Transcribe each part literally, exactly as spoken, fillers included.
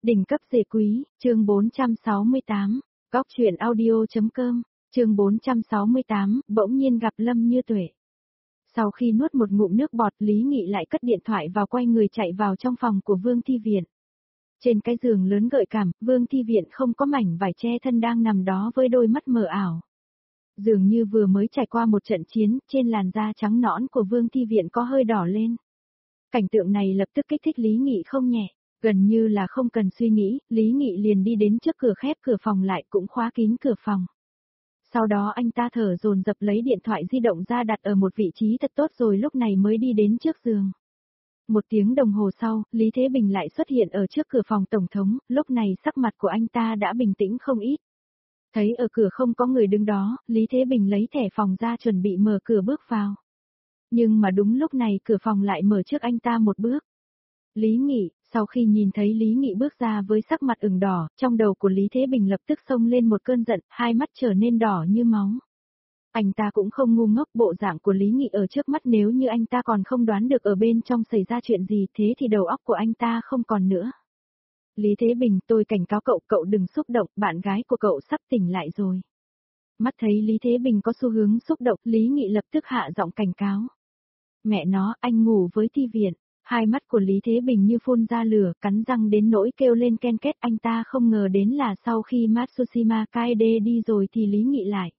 Đỉnh cấp dề quý, chương bốn trăm sáu mươi tám, Góc truyện audio.com, chương bốn trăm sáu mươi tám, bỗng nhiên gặp Lâm Như Tuệ. Sau khi nuốt một ngụm nước bọt, Lý Nghị lại cất điện thoại vào, quay người chạy vào trong phòng của Vương Thi Viện. Trên cái giường lớn gợi cảm, Vương Thi Viện không có mảnh vải che thân đang nằm đó với đôi mắt mờ ảo. Dường như vừa mới trải qua một trận chiến, trên làn da trắng nõn của Vương Thi Viện có hơi đỏ lên. Cảnh tượng này lập tức kích thích Lý Nghị không nhẹ. Gần như là không cần suy nghĩ, Lý Nghị liền đi đến trước cửa, khép cửa phòng lại, cũng khóa kín cửa phòng. Sau đó anh ta thở dồn dập lấy điện thoại di động ra đặt ở một vị trí thật tốt, rồi lúc này mới đi đến trước giường. Một tiếng đồng hồ sau, Lý Thế Bình lại xuất hiện ở trước cửa phòng tổng thống, lúc này sắc mặt của anh ta đã bình tĩnh không ít. Thấy ở cửa không có người đứng đó, Lý Thế Bình lấy thẻ phòng ra chuẩn bị mở cửa bước vào. Nhưng mà đúng lúc này cửa phòng lại mở trước anh ta một bước. Lý Nghị, sau khi nhìn thấy Lý Nghị bước ra với sắc mặt ửng đỏ, trong đầu của Lý Thế Bình lập tức xông lên một cơn giận, hai mắt trở nên đỏ như máu. Anh ta cũng không ngu ngốc, bộ dạng của Lý Nghị ở trước mắt, nếu như anh ta còn không đoán được ở bên trong xảy ra chuyện gì, thế thì đầu óc của anh ta không còn nữa. Lý Thế Bình, tôi cảnh cáo cậu, cậu đừng xúc động, bạn gái của cậu sắp tỉnh lại rồi. Mắt thấy Lý Thế Bình có xu hướng xúc động, Lý Nghị lập tức hạ giọng cảnh cáo. Mẹ nó, anh ngủ với Thi Viện. Hai mắt của Lý Thế Bình như phun ra lửa, cắn răng đến nỗi kêu lên ken két. Anh ta không ngờ đến là sau khi Matsushima Kaede đi rồi thì Lý Nghị lại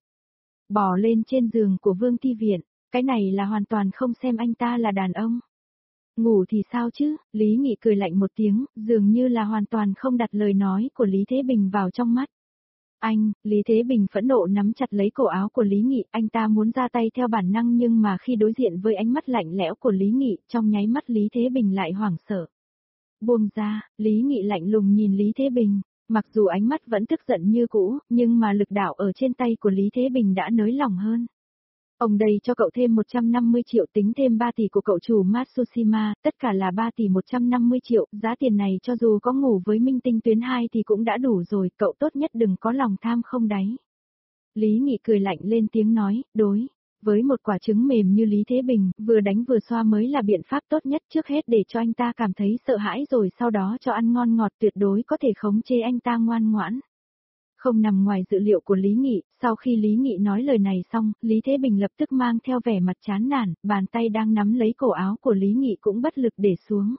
bò lên trên giường của Vương Thi Viện. Cái này là hoàn toàn không xem anh ta là đàn ông. Ngủ thì sao chứ? Lý Nghị cười lạnh một tiếng, dường như là hoàn toàn không đặt lời nói của Lý Thế Bình vào trong mắt. Anh, Lý Thế Bình phẫn nộ nắm chặt lấy cổ áo của Lý Nghị, anh ta muốn ra tay theo bản năng, nhưng mà khi đối diện với ánh mắt lạnh lẽo của Lý Nghị, trong nháy mắt Lý Thế Bình lại hoảng sợ. Buông ra, Lý Nghị lạnh lùng nhìn Lý Thế Bình, mặc dù ánh mắt vẫn tức giận như cũ, nhưng mà lực đạo ở trên tay của Lý Thế Bình đã nới lỏng hơn. Ông đây cho cậu thêm một trăm năm mươi triệu, tính thêm ba tỷ của cậu chủ Matsushima, tất cả là ba tỷ một trăm năm mươi triệu, giá tiền này cho dù có ngủ với minh tinh tuyến hai thì cũng đã đủ rồi, cậu tốt nhất đừng có lòng tham không đáy. Lý Nghị cười lạnh lên tiếng nói, đối với một quả trứng mềm như Lý Thế Bình, vừa đánh vừa xoa mới là biện pháp tốt nhất, trước hết để cho anh ta cảm thấy sợ hãi rồi sau đó cho ăn ngon ngọt, tuyệt đối có thể khống chế anh ta ngoan ngoãn. Không nằm ngoài dự liệu của Lý Nghị, sau khi Lý Nghị nói lời này xong, Lý Thế Bình lập tức mang theo vẻ mặt chán nản, bàn tay đang nắm lấy cổ áo của Lý Nghị cũng bất lực để xuống.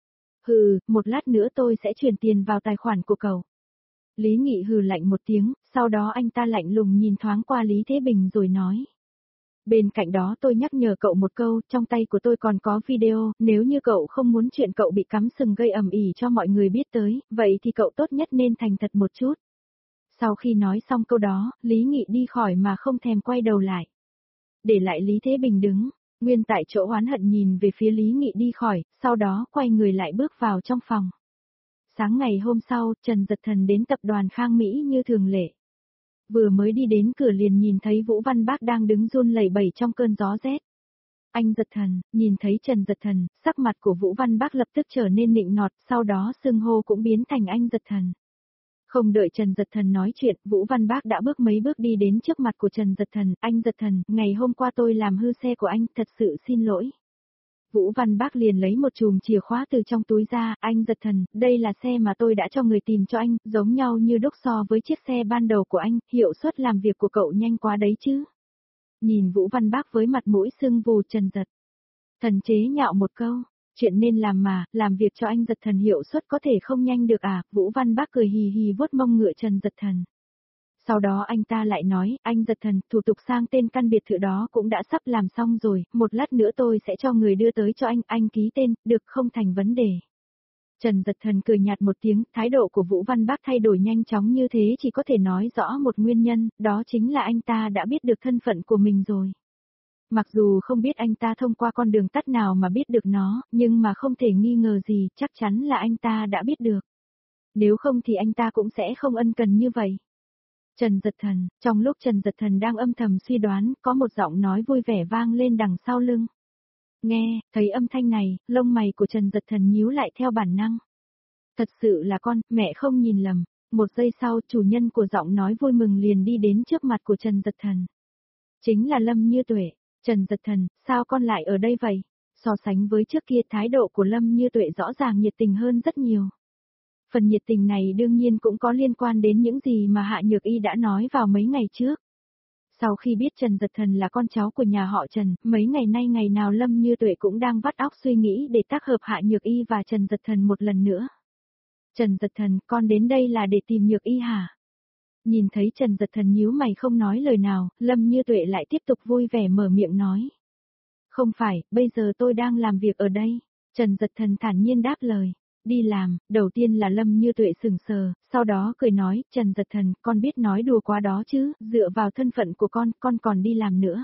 Hừ, một lát nữa tôi sẽ chuyển tiền vào tài khoản của cậu. Lý Nghị hừ lạnh một tiếng, sau đó anh ta lạnh lùng nhìn thoáng qua Lý Thế Bình rồi nói. Bên cạnh đó tôi nhắc nhở cậu một câu, trong tay của tôi còn có video, nếu như cậu không muốn chuyện cậu bị cắm sừng gây ầm ĩ cho mọi người biết tới, vậy thì cậu tốt nhất nên thành thật một chút. Sau khi nói xong câu đó, Lý Nghị đi khỏi mà không thèm quay đầu lại. Để lại Lý Thế Bình đứng, nguyên tại chỗ oán hận nhìn về phía Lý Nghị đi khỏi, sau đó quay người lại bước vào trong phòng. Sáng ngày hôm sau, Trần Dật Thần đến tập đoàn Khang Mỹ như thường lệ. Vừa mới đi đến cửa liền nhìn thấy Vũ Văn Bác đang đứng run lẩy bẩy trong cơn gió rét. Anh Dật Thần, nhìn thấy Trần Dật Thần, sắc mặt của Vũ Văn Bác lập tức trở nên nịnh nọt, sau đó xưng hô cũng biến thành anh Dật Thần. Không đợi Trần Dật Thần nói chuyện, Vũ Văn Bác đã bước mấy bước đi đến trước mặt của Trần Dật Thần, anh Dật Thần, ngày hôm qua tôi làm hư xe của anh, thật sự xin lỗi. Vũ Văn Bác liền lấy một chùm chìa khóa từ trong túi ra, anh Dật Thần, đây là xe mà tôi đã cho người tìm cho anh, giống nhau như đúc so với chiếc xe ban đầu của anh, hiệu suất làm việc của cậu nhanh quá đấy chứ. Nhìn Vũ Văn Bác với mặt mũi sưng vù, Trần Dật Thần chế nhạo một câu. Chuyện nên làm mà, làm việc cho anh Dật Thần hiệu suất có thể không nhanh được à, Vũ Văn Bác cười hì hì vuốt mông ngựa Trần Dật Thần. Sau đó anh ta lại nói, anh Dật Thần, thủ tục sang tên căn biệt thự đó cũng đã sắp làm xong rồi, một lát nữa tôi sẽ cho người đưa tới cho anh, anh ký tên, được không thành vấn đề. Trần Dật Thần cười nhạt một tiếng, thái độ của Vũ Văn Bác thay đổi nhanh chóng như thế chỉ có thể nói rõ một nguyên nhân, đó chính là anh ta đã biết được thân phận của mình rồi. Mặc dù không biết anh ta thông qua con đường tắt nào mà biết được nó, nhưng mà không thể nghi ngờ gì, chắc chắn là anh ta đã biết được. Nếu không thì anh ta cũng sẽ không ân cần như vậy. Trần Dật Thần, trong lúc Trần Dật Thần đang âm thầm suy đoán, có một giọng nói vui vẻ vang lên đằng sau lưng. Nghe, thấy âm thanh này, lông mày của Trần Dật Thần nhíu lại theo bản năng. Thật sự là con, mẹ không nhìn lầm. Một giây sau, chủ nhân của giọng nói vui mừng liền đi đến trước mặt của Trần Dật Thần. Chính là Lâm Như Tuệ. Trần Dật Thần, sao con lại ở đây vậy? So sánh với trước kia, thái độ của Lâm Như Tuệ rõ ràng nhiệt tình hơn rất nhiều. Phần nhiệt tình này đương nhiên cũng có liên quan đến những gì mà Hạ Nhược Y đã nói vào mấy ngày trước. Sau khi biết Trần Giật Thần là con cháu của nhà họ Trần, mấy ngày nay ngày nào Lâm Như Tuệ cũng đang vắt óc suy nghĩ để tác hợp Hạ Nhược Y và Trần Giật Thần một lần nữa. Trần Giật Thần, con đến đây là để tìm Nhược Y hả? Nhìn thấy Trần Giật Thần nhíu mày không nói lời nào, Lâm Như Tuệ lại tiếp tục vui vẻ mở miệng nói. Không phải, bây giờ tôi đang làm việc ở đây. Trần Giật Thần thản nhiên đáp lời. Đi làm, đầu tiên là Lâm Như Tuệ sừng sờ, sau đó cười nói, Trần Giật Thần, con biết nói đùa quá đó chứ, dựa vào thân phận của con, con còn đi làm nữa.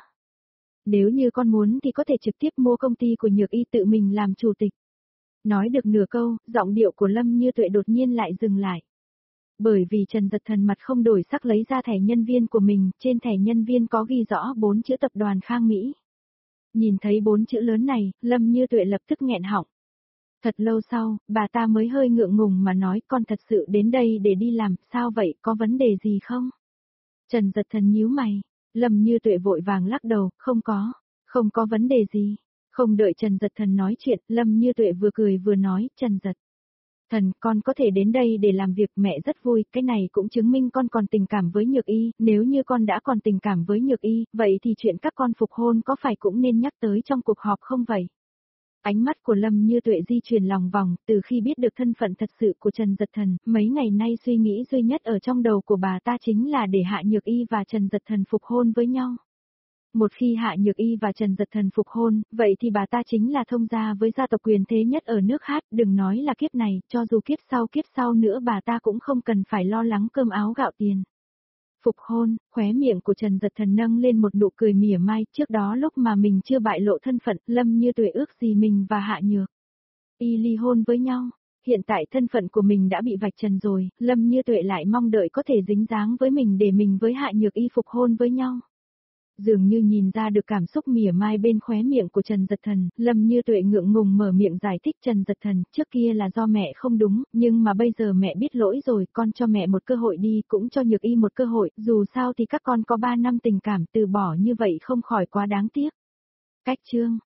Nếu như con muốn thì có thể trực tiếp mua công ty của Nhược Y tự mình làm chủ tịch. Nói được nửa câu, giọng điệu của Lâm Như Tuệ đột nhiên lại dừng lại. Bởi vì Trần Giật Thần mặt không đổi sắc lấy ra thẻ nhân viên của mình, trên thẻ nhân viên có ghi rõ bốn chữ tập đoàn Khang Mỹ. Nhìn thấy bốn chữ lớn này, Lâm Như Tuệ lập tức nghẹn họng. Thật lâu sau, bà ta mới hơi ngượng ngùng mà nói con thật sự đến đây để đi làm, sao vậy, có vấn đề gì không? Trần Giật Thần nhíu mày, Lâm Như Tuệ vội vàng lắc đầu, không có, không có vấn đề gì. Không đợi Trần Giật Thần nói chuyện, Lâm Như Tuệ vừa cười vừa nói, Trần Giật Thần, con có thể đến đây để làm việc, mẹ rất vui, cái này cũng chứng minh con còn tình cảm với Nhược Y, nếu như con đã còn tình cảm với Nhược Y, vậy thì chuyện các con phục hôn có phải cũng nên nhắc tới trong cuộc họp không vậy? Ánh mắt của Lâm Như Tuệ di chuyển lòng vòng, từ khi biết được thân phận thật sự của Trần Giật Thần, mấy ngày nay suy nghĩ duy nhất ở trong đầu của bà ta chính là để Hạ Nhược Y và Trần Giật Thần phục hôn với nhau. Một khi Hạ Nhược Y và Trần Giật Thần phục hôn, vậy thì bà ta chính là thông gia với gia tộc quyền thế nhất ở nước Hát, đừng nói là kiếp này, cho dù kiếp sau kiếp sau nữa bà ta cũng không cần phải lo lắng cơm áo gạo tiền. Phục hôn, khóe miệng của Trần Giật Thần nâng lên một nụ cười mỉa mai, trước đó lúc mà mình chưa bại lộ thân phận, Lâm Như Tuệ ước gì mình và Hạ Nhược Y ly hôn với nhau. Hiện tại thân phận của mình đã bị vạch trần rồi, Lâm Như Tuệ lại mong đợi có thể dính dáng với mình để mình với Hạ Nhược Y phục hôn với nhau. Dường như nhìn ra được cảm xúc mỉa mai bên khóe miệng của Trần Giật Thần, Lâm Như Tuệ ngượng ngùng mở miệng giải thích Trần Giật Thần, trước kia là do mẹ không đúng, nhưng mà bây giờ mẹ biết lỗi rồi, con cho mẹ một cơ hội đi, cũng cho Nhược Y một cơ hội, dù sao thì các con có ba năm tình cảm, từ bỏ như vậy không khỏi quá đáng tiếc. Cách chương